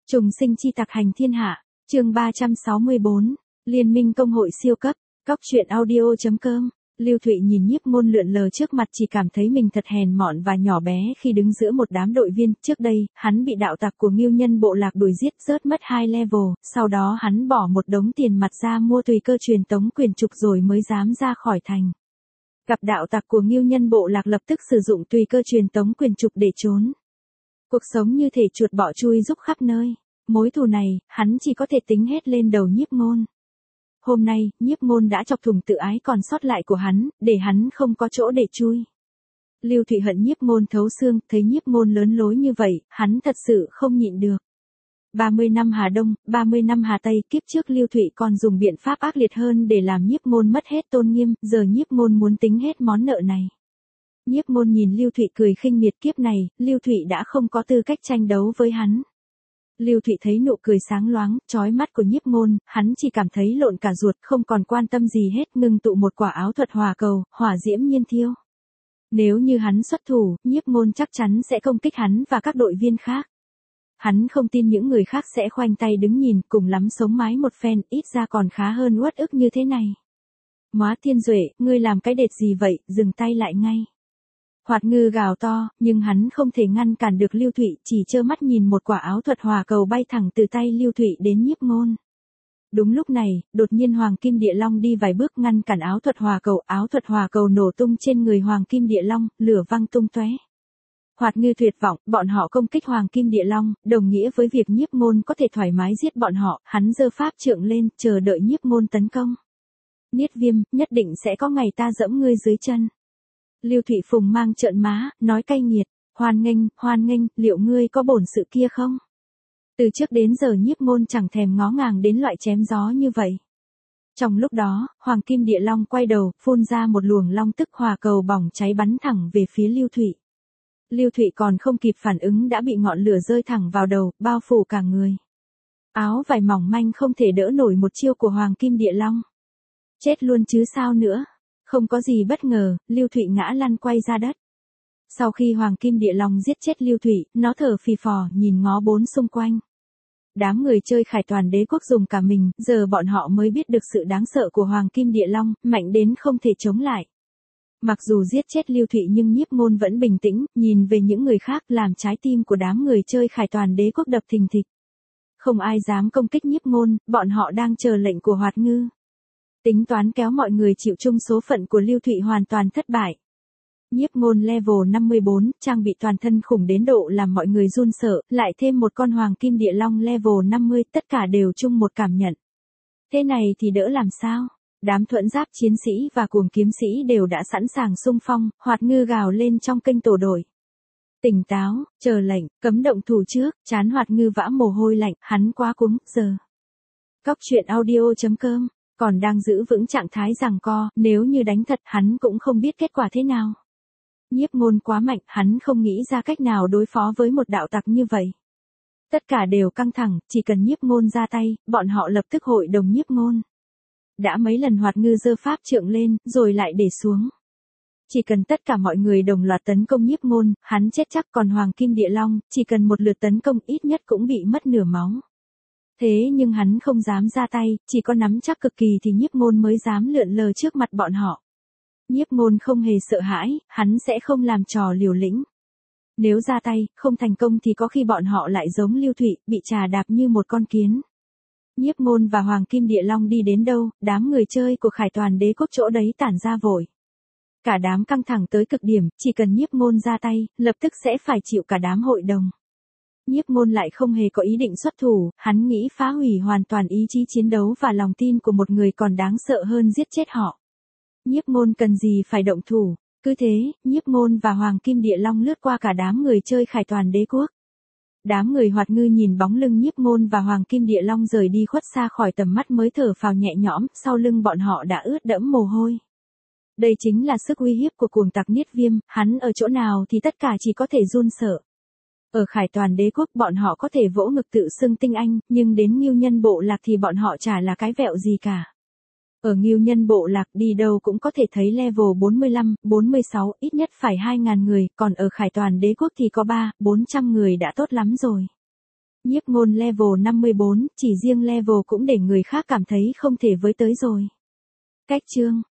Trùng sinh chi tặc hành thiên hạ, chương 364, Liên minh công hội siêu cấp, Cóc truyện audio.com. Lưu Thụy nhìn Nhiếp Ngôn lượn lờ trước mặt chỉ cảm thấy mình thật hèn mọn và nhỏ bé khi đứng giữa một đám đội viên. Trước đây, hắn bị đạo tặc của Ngưu Nhân bộ lạc đuổi giết rớt mất 2 level, sau đó hắn bỏ một đống tiền mặt ra mua tùy cơ truyền tống quyền trục rồi mới dám ra khỏi thành. Gặp đạo tặc của Ngưu Nhân bộ lạc lập tức sử dụng tùy cơ truyền tống quyền trục để trốn. Cuộc sống như thể chuột bọ chui rúc khắp nơi. Mối thù này, hắn chỉ có thể tính hết lên đầu Nhiếp Ngôn. Hôm nay, Nhiếp Ngôn đã chọc thủng tự ái còn sót lại của hắn, để hắn không có chỗ để chui. Lưu Thụy hận Nhiếp Ngôn thấu xương, thấy Nhiếp Ngôn lớn lối như vậy, hắn thật sự không nhịn được. 30 năm Hà Đông, 30 năm Hà Tây, kiếp trước Lưu Thụy còn dùng biện pháp ác liệt hơn để làm Nhiếp Ngôn mất hết tôn nghiêm, giờ Nhiếp Ngôn muốn tính hết món nợ này. Nhiếp Ngôn nhìn Lưu Thụy cười khinh miệt, kiếp này, Lưu Thụy đã không có tư cách tranh đấu với hắn. Lưu Thụy thấy nụ cười sáng loáng, chói mắt của Nhiếp Ngôn, hắn chỉ cảm thấy lộn cả ruột, không còn quan tâm gì hết, ngưng tụ một quả áo thuật hỏa cầu, hỏa diễm nhiên thiêu. Nếu như hắn xuất thủ, Nhiếp Ngôn chắc chắn sẽ công kích hắn và các đội viên khác. Hắn không tin những người khác sẽ khoanh tay đứng nhìn, cùng lắm sống mái một phen, ít ra còn khá hơn uất ức như thế này. Móa Thiên Duệ, ngươi làm cái đệt gì vậy, dừng tay lại ngay. Hoạt Ngư gào to, nhưng hắn không thể ngăn cản được Lưu Thụy, chỉ trơ mắt nhìn một quả áo thuật hỏa cầu bay thẳng từ tay Lưu Thụy đến Nhiếp Ngôn. Đúng lúc này, đột nhiên Hoàng Kim Địa Long đi vài bước ngăn cản áo thuật hỏa cầu nổ tung trên người Hoàng Kim Địa Long, lửa văng tung tóe. Hoạt Ngư tuyệt vọng, bọn họ công kích Hoàng Kim Địa Long, đồng nghĩa với việc Nhiếp Ngôn có thể thoải mái giết bọn họ, hắn giơ pháp trượng lên, chờ đợi Nhiếp Ngôn tấn công. Niết Viêm, nhất định sẽ có ngày ta giẫm ngươi dưới chân. Lưu Thụy phùng mang trợn má, nói cay nghiệt, hoan nghênh, liệu ngươi có bổn sự kia không? Từ trước đến giờ Nhiếp Ngôn chẳng thèm ngó ngàng đến loại chém gió như vậy. Trong lúc đó, Hoàng Kim Địa Long quay đầu, phun ra một luồng long tức hỏa cầu bỏng cháy bắn thẳng về phía Lưu Thụy. Lưu Thụy còn không kịp phản ứng đã bị ngọn lửa rơi thẳng vào đầu, bao phủ cả người. Áo vải mỏng manh không thể đỡ nổi một chiêu của Hoàng Kim Địa Long. Chết luôn chứ sao nữa. Không có gì bất ngờ, Lưu Thụy ngã lăn quay ra đất. Sau khi Hoàng Kim Địa Long giết chết Lưu Thụy, nó thở phì phò, nhìn ngó bốn xung quanh. Đám người chơi Khải Toàn Đế Quốc dùng cả mình, giờ bọn họ mới biết được sự đáng sợ của Hoàng Kim Địa Long, mạnh đến không thể chống lại. Mặc dù giết chết Lưu Thụy nhưng Nhiếp Ngôn vẫn bình tĩnh, nhìn về những người khác làm trái tim của đám người chơi Khải Toàn Đế Quốc đập thình thịch. Không ai dám công kích Nhiếp Ngôn, bọn họ đang chờ lệnh của Hoạt Ngư. Tính toán kéo mọi người chịu chung số phận của Lưu Thụy hoàn toàn thất bại. Nhiếp Ngôn level 54, trang bị toàn thân khủng đến độ làm mọi người run sợ, lại thêm một con Hoàng Kim Địa Long level 50, tất cả đều chung một cảm nhận. Thế này thì đỡ làm sao? Đám thuẫn giáp chiến sĩ và cuồng kiếm sĩ đều đã sẵn sàng xung phong, Hoạt Ngư gào lên trong kênh tổ đội. Tỉnh táo, chờ lệnh, cấm động thủ trước, trán Hoạt Ngư vã mồ hôi lạnh, hắn quá cúng, giờ. Cóc truyện audio.com. Còn đang giữ vững trạng thái giằng co, nếu như đánh thật hắn cũng không biết kết quả thế nào. Nhiếp Ngôn quá mạnh, hắn không nghĩ ra cách nào đối phó với một đạo tặc như vậy. Tất cả đều căng thẳng, chỉ cần Nhiếp Ngôn ra tay, bọn họ lập tức hội đồng Nhiếp Ngôn. Đã mấy lần Hoạt Ngư giơ pháp trượng lên, rồi lại để xuống. Chỉ cần tất cả mọi người đồng loạt tấn công Nhiếp Ngôn, hắn chết chắc, còn Hoàng Kim Địa Long, chỉ cần một lượt tấn công ít nhất cũng bị mất nửa máu. Thế nhưng hắn không dám ra tay, chỉ có nắm chắc cực kỳ thì Nhiếp Ngôn mới dám lượn lờ trước mặt bọn họ. Nhiếp Ngôn không hề sợ hãi, hắn sẽ không làm trò liều lĩnh. Nếu ra tay, không thành công thì có khi bọn họ lại giống Lưu Thụy, bị trà đạp như một con kiến. Nhiếp Ngôn và Hoàng Kim Địa Long đi đến đâu, đám người chơi của Khải Toàn Đế Quốc chỗ đấy tản ra vội. Cả đám căng thẳng tới cực điểm, chỉ cần Nhiếp Ngôn ra tay, lập tức sẽ phải chịu cả đám hội đồng. Nhiếp Ngôn lại không hề có ý định xuất thủ, hắn nghĩ phá hủy hoàn toàn ý chí chiến đấu và lòng tin của một người còn đáng sợ hơn giết chết họ. Nhiếp Ngôn cần gì phải động thủ, cứ thế, Nhiếp Ngôn và Hoàng Kim Địa Long lướt qua cả đám người chơi Khải Toàn Đế Quốc. Đám người Hoạt Ngư nhìn bóng lưng Nhiếp Ngôn và Hoàng Kim Địa Long rời đi khuất xa khỏi tầm mắt mới thở phào nhẹ nhõm, sau lưng bọn họ đã ướt đẫm mồ hôi. Đây chính là sức uy hiếp của cuồng tặc Niết Viêm, hắn ở chỗ nào thì tất cả chỉ có thể run sợ. Ở Khải Toàn Đế Quốc bọn họ có thể vỗ ngực tự xưng tinh anh, nhưng đến Ngưu Nhân bộ lạc thì bọn họ chả là cái vẹo gì cả. Ở Ngưu Nhân bộ lạc đi đâu cũng có thể thấy level 45, 46, ít nhất phải 2.000 người, còn ở Khải Toàn Đế Quốc thì có 400 người đã tốt lắm rồi. Nhiếp ngôn level 54, chỉ riêng level cũng để người khác cảm thấy không thể với tới rồi. Cách chương